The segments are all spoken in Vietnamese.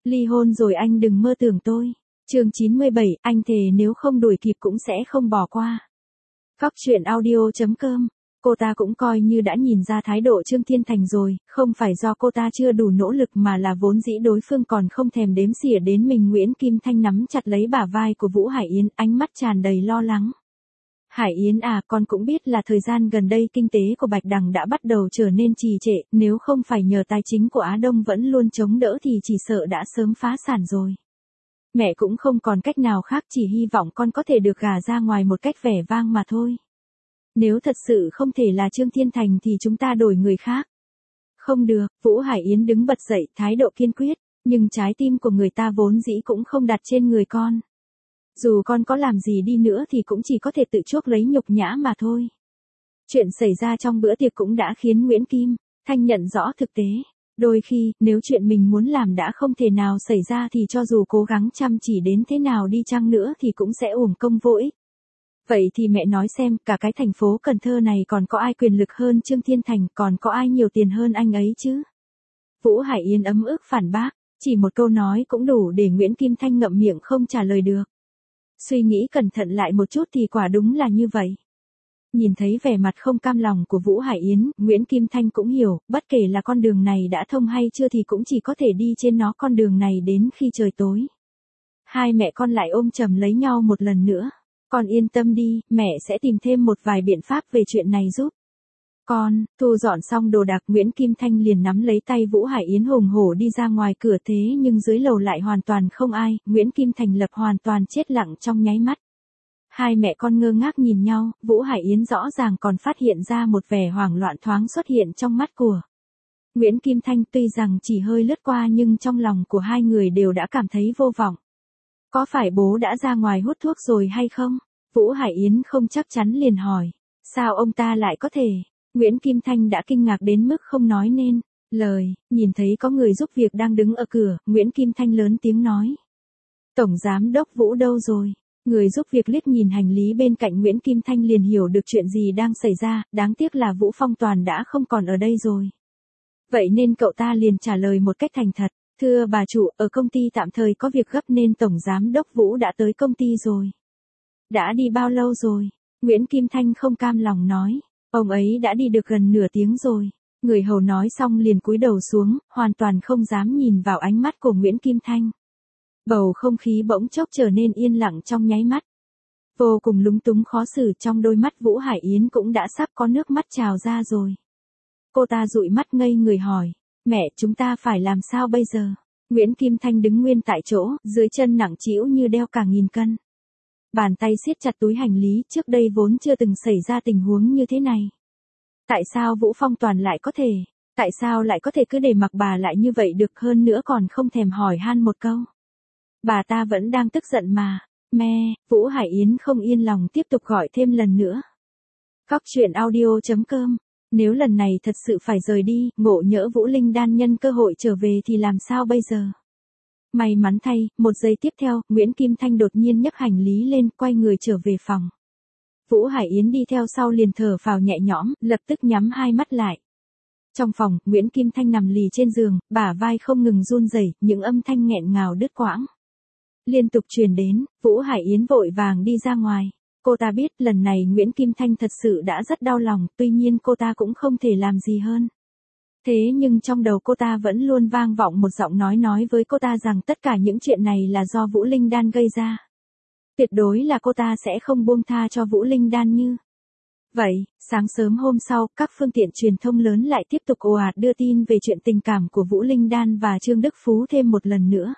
Ly hôn rồi anh đừng mơ tưởng tôi. Chương 97, anh thề nếu không đuổi kịp cũng sẽ không bỏ qua. Góc truyện audio.com. Cô ta cũng coi như đã nhìn ra thái độ Trương Thiên Thành rồi, không phải do cô ta chưa đủ nỗ lực mà là vốn dĩ đối phương còn không thèm đếm xỉa đến mình. Nguyễn Kim Thanh nắm chặt lấy bả vai của Vũ Hải Yến, ánh mắt tràn đầy lo lắng. Hải Yến à, con cũng biết là thời gian gần đây kinh tế của Bạch Đằng đã bắt đầu trở nên trì trệ, nếu không phải nhờ tài chính của Á Đông vẫn luôn chống đỡ thì chỉ sợ đã sớm phá sản rồi. Mẹ cũng không còn cách nào khác, chỉ hy vọng con có thể được gả ra ngoài một cách vẻ vang mà thôi. Nếu thật sự không thể là Trương Thiên Thành thì chúng ta đổi người khác. Không được, Vũ Hải Yến đứng bật dậy, thái độ kiên quyết, nhưng trái tim của người ta vốn dĩ cũng không đặt trên người con. Dù con có làm gì đi nữa thì cũng chỉ có thể tự chuốc lấy nhục nhã mà thôi. Chuyện xảy ra trong bữa tiệc cũng đã khiến Nguyễn Kim Thanh nhận rõ thực tế. Đôi khi, nếu chuyện mình muốn làm đã không thể nào xảy ra thì cho dù cố gắng chăm chỉ đến thế nào đi chăng nữa thì cũng sẽ uổng công vô ích. Vậy thì mẹ nói xem, cả cái thành phố Cần Thơ này còn có ai quyền lực hơn Trương Thiên Thành, còn có ai nhiều tiền hơn anh ấy chứ? Vũ Hải Yến ấm ức phản bác, chỉ một câu nói cũng đủ để Nguyễn Kim Thanh ngậm miệng không trả lời được. Suy nghĩ cẩn thận lại một chút thì quả đúng là như vậy. Nhìn thấy vẻ mặt không cam lòng của Vũ Hải Yến, Nguyễn Kim Thanh cũng hiểu, bất kể là con đường này đã thông hay chưa thì cũng chỉ có thể đi trên nó con đường này đến khi trời tối. Hai mẹ con lại ôm chầm lấy nhau một lần nữa. Con yên tâm đi, mẹ sẽ tìm thêm một vài biện pháp về chuyện này giúp con. Thu dọn xong đồ đạc, Nguyễn Kim Thanh liền nắm lấy tay Vũ Hải Yến hùng hổ đi ra ngoài cửa, thế nhưng dưới lầu lại hoàn toàn không ai, Nguyễn Kim Thành lập hoàn toàn chết lặng trong nháy mắt. Hai mẹ con ngơ ngác nhìn nhau, Vũ Hải Yến rõ ràng còn phát hiện ra một vẻ hoảng loạn thoáng xuất hiện trong mắt của Nguyễn Kim Thanh, tuy rằng chỉ hơi lướt qua nhưng trong lòng của hai người đều đã cảm thấy vô vọng. Có phải bố đã ra ngoài hút thuốc rồi hay không? Vũ Hải Yến không chắc chắn liền hỏi. Sao ông ta lại có thể? Nguyễn Kim Thanh đã kinh ngạc đến mức không nói nên lời, nhìn thấy có người giúp việc đang đứng ở cửa, Nguyễn Kim Thanh lớn tiếng nói. Tổng giám đốc Vũ đâu rồi? Người giúp việc liếc nhìn hành lý bên cạnh Nguyễn Kim Thanh liền hiểu được chuyện gì đang xảy ra, đáng tiếc là Vũ Phong Toàn đã không còn ở đây rồi. Vậy nên cậu ta liền trả lời một cách thành thật. Thưa bà chủ, ở công ty tạm thời có việc gấp nên Tổng Giám đốc Vũ đã tới công ty rồi. Đã đi bao lâu rồi? Nguyễn Kim Thanh không cam lòng nói. Ông ấy đã đi được gần nửa tiếng rồi. Người hầu nói xong liền cúi đầu xuống, hoàn toàn không dám nhìn vào ánh mắt của Nguyễn Kim Thanh. Bầu không khí bỗng chốc trở nên yên lặng trong nháy mắt. Vô cùng lúng túng khó xử, trong đôi mắt Vũ Hải Yến cũng đã sắp có nước mắt trào ra rồi. Cô ta dụi mắt ngây người hỏi. Mẹ, chúng ta phải làm sao bây giờ? Nguyễn Kim Thanh đứng nguyên tại chỗ, dưới chân nặng trĩu như đeo cả nghìn cân. Bàn tay siết chặt túi hành lý, trước đây vốn chưa từng xảy ra tình huống như thế này. Tại sao Vũ Phong Toàn lại có thể? Tại sao lại có thể cứ để mặc bà lại như vậy được, hơn nữa còn không thèm hỏi han một câu? Bà ta vẫn đang tức giận mà. Mẹ, Vũ Hải Yến không yên lòng tiếp tục gọi thêm lần nữa. Góc truyện audio.com. Nếu lần này thật sự phải rời đi, ngộ nhỡ Vũ Linh Đan nhân cơ hội trở về thì làm sao bây giờ? May mắn thay, một giây tiếp theo, Nguyễn Kim Thanh đột nhiên nhấc hành lý lên, quay người trở về phòng. Vũ Hải Yến đi theo sau liền thở phào nhẹ nhõm, lập tức nhắm hai mắt lại. Trong phòng, Nguyễn Kim Thanh nằm lì trên giường, bả vai không ngừng run rẩy, những âm thanh nghẹn ngào đứt quãng liên tục truyền đến. Vũ Hải Yến vội vàng đi ra ngoài. Cô ta biết lần này Nguyễn Kim Thanh thật sự đã rất đau lòng, tuy nhiên cô ta cũng không thể làm gì hơn. Thế nhưng trong đầu cô ta vẫn luôn vang vọng một giọng nói với cô ta rằng tất cả những chuyện này là do Vũ Linh Đan gây ra. Tuyệt đối là cô ta sẽ không buông tha cho Vũ Linh Đan như vậy. Sáng sớm hôm sau, các phương tiện truyền thông lớn lại tiếp tục ồ ạt đưa tin về chuyện tình cảm của Vũ Linh Đan và Trương Đức Phú thêm một lần nữa.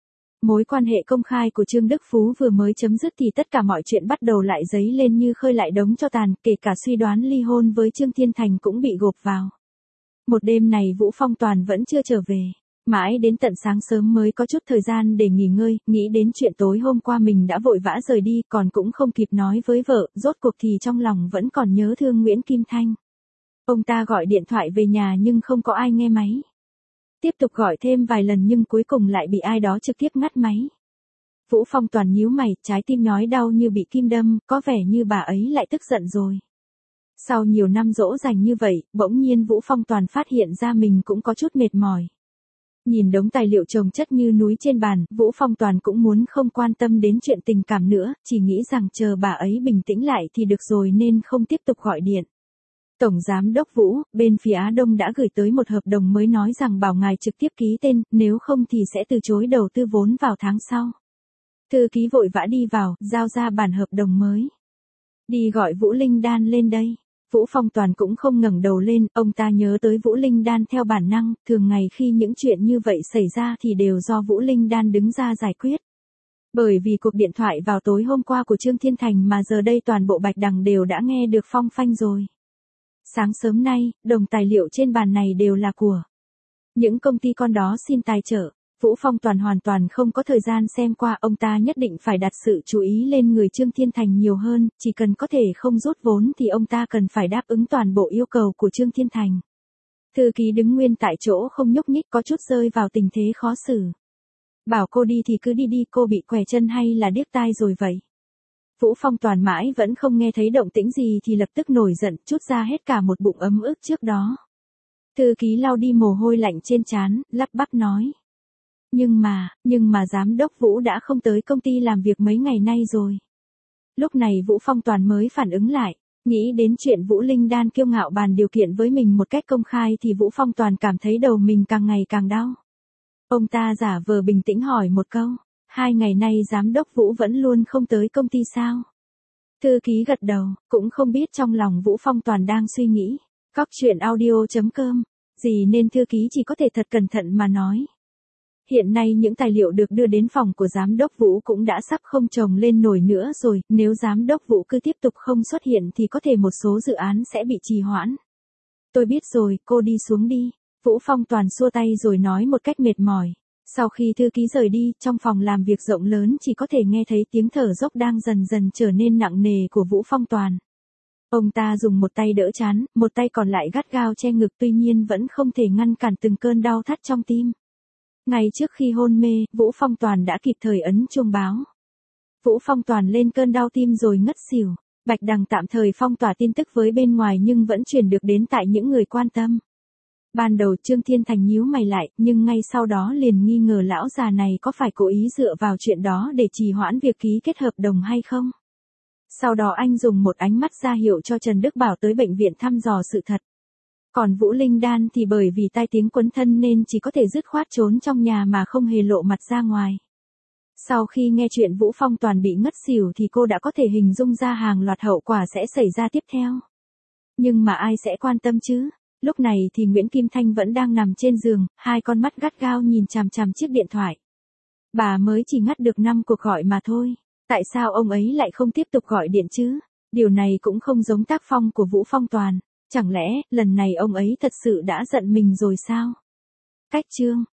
Mối quan hệ công khai của Trương Đức Phú vừa mới chấm dứt thì tất cả mọi chuyện bắt đầu lại dấy lên như khơi lại đống tro tàn, kể cả suy đoán ly hôn với Trương Thiên Thành cũng bị gộp vào. Một đêm này Vũ Phong Toàn vẫn chưa trở về. Mãi đến tận sáng sớm mới có chút thời gian để nghỉ ngơi, nghĩ đến chuyện tối hôm qua mình đã vội vã rời đi, còn cũng không kịp nói với vợ, rốt cuộc thì trong lòng vẫn còn nhớ thương Nguyễn Kim Thanh. Ông ta gọi điện thoại về nhà nhưng không có ai nghe máy. Tiếp tục gọi thêm vài lần nhưng cuối cùng lại bị ai đó trực tiếp ngắt máy. Vũ Phong Toàn nhíu mày, trái tim nhói đau như bị kim đâm, có vẻ như bà ấy lại tức giận rồi. Sau nhiều năm dỗ dành như vậy, bỗng nhiên Vũ Phong Toàn phát hiện ra mình cũng có chút mệt mỏi. Nhìn đống tài liệu chồng chất như núi trên bàn, Vũ Phong Toàn cũng muốn không quan tâm đến chuyện tình cảm nữa, chỉ nghĩ rằng chờ bà ấy bình tĩnh lại thì được rồi nên không tiếp tục gọi điện. Tổng Giám đốc Vũ, bên phía Á Đông đã gửi tới một hợp đồng mới nói rằng bảo ngài trực tiếp ký tên, nếu không thì sẽ từ chối đầu tư vốn vào tháng sau. Thư ký vội vã đi vào, giao ra bản hợp đồng mới. Đi gọi Vũ Linh Đan lên đây. Vũ Phong Toàn cũng không ngẩng đầu lên, ông ta nhớ tới Vũ Linh Đan theo bản năng, thường ngày khi những chuyện như vậy xảy ra thì đều do Vũ Linh Đan đứng ra giải quyết. Bởi vì cuộc điện thoại vào tối hôm qua của Trương Thiên Thành mà giờ đây toàn bộ Bạch Đằng đều đã nghe được phong phanh rồi. Sáng sớm nay, đồng tài liệu trên bàn này đều là của những công ty con đó xin tài trợ. Vũ Phong Toàn hoàn toàn không có thời gian xem qua, ông ta nhất định phải đặt sự chú ý lên người Trương Thiên Thành nhiều hơn, chỉ cần có thể không rút vốn thì ông ta cần phải đáp ứng toàn bộ yêu cầu của Trương Thiên Thành. Thư ký đứng nguyên tại chỗ không nhúc nhích, có chút rơi vào tình thế khó xử. Bảo cô đi thì cứ đi đi, cô bị què chân hay là điếc tai rồi vậy? Vũ Phong Toàn mãi vẫn không nghe thấy động tĩnh gì thì lập tức nổi giận, trút ra hết cả một bụng ấm ức trước đó. Thư ký lau đi mồ hôi lạnh trên trán, lắp bắp nói. Nhưng mà giám đốc Vũ đã không tới công ty làm việc mấy ngày nay rồi. Lúc này Vũ Phong Toàn mới phản ứng lại, nghĩ đến chuyện Vũ Linh Đan kiêu ngạo bàn điều kiện với mình một cách công khai thì Vũ Phong Toàn cảm thấy đầu mình càng ngày càng đau. Ông ta giả vờ bình tĩnh hỏi một câu, 2 ngày nay giám đốc Vũ vẫn luôn không tới công ty sao? Thư ký gật đầu, cũng không biết trong lòng Vũ Phong Toàn đang suy nghĩ. Cóc truyện audio.com, gì nên thư ký chỉ có thể thật cẩn thận mà nói. Hiện nay những tài liệu được đưa đến phòng của giám đốc Vũ cũng đã sắp không chồng lên nổi nữa rồi, nếu giám đốc Vũ cứ tiếp tục không xuất hiện thì có thể một số dự án sẽ bị trì hoãn. Tôi biết rồi, cô đi xuống đi. Vũ Phong Toàn xua tay rồi nói một cách mệt mỏi. Sau khi thư ký rời đi, trong phòng làm việc rộng lớn chỉ có thể nghe thấy tiếng thở dốc đang dần dần trở nên nặng nề của Vũ Phong Toàn. Ông ta dùng một tay đỡ trán, một tay còn lại gắt gao che ngực, tuy nhiên vẫn không thể ngăn cản từng cơn đau thắt trong tim. Ngay trước khi hôn mê, Vũ Phong Toàn đã kịp thời ấn chuông báo. Vũ Phong Toàn lên cơn đau tim rồi ngất xỉu. Bạch Đằng tạm thời phong tỏa tin tức với bên ngoài nhưng vẫn truyền được đến tại những người quan tâm. Ban đầu Trương Thiên Thành nhíu mày lại, nhưng ngay sau đó liền nghi ngờ lão già này có phải cố ý dựa vào chuyện đó để trì hoãn việc ký kết hợp đồng hay không. Sau đó anh dùng một ánh mắt ra hiệu cho Trần Đức Bảo tới bệnh viện thăm dò sự thật. Còn Vũ Linh Đan thì bởi vì tai tiếng quấn thân nên chỉ có thể dứt khoát trốn trong nhà mà không hề lộ mặt ra ngoài. Sau khi nghe chuyện Vũ Phong Toàn bị ngất xỉu thì cô đã có thể hình dung ra hàng loạt hậu quả sẽ xảy ra tiếp theo. Nhưng mà ai sẽ quan tâm chứ? Lúc này thì Nguyễn Kim Thanh vẫn đang nằm trên giường, hai con mắt gắt gao nhìn chằm chằm chiếc điện thoại. Bà mới chỉ ngắt được 5 cuộc gọi mà thôi. Tại sao ông ấy lại không tiếp tục gọi điện chứ? Điều này cũng không giống tác phong của Vũ Phong Toàn. Chẳng lẽ, lần này ông ấy thật sự đã giận mình rồi sao? Cách chương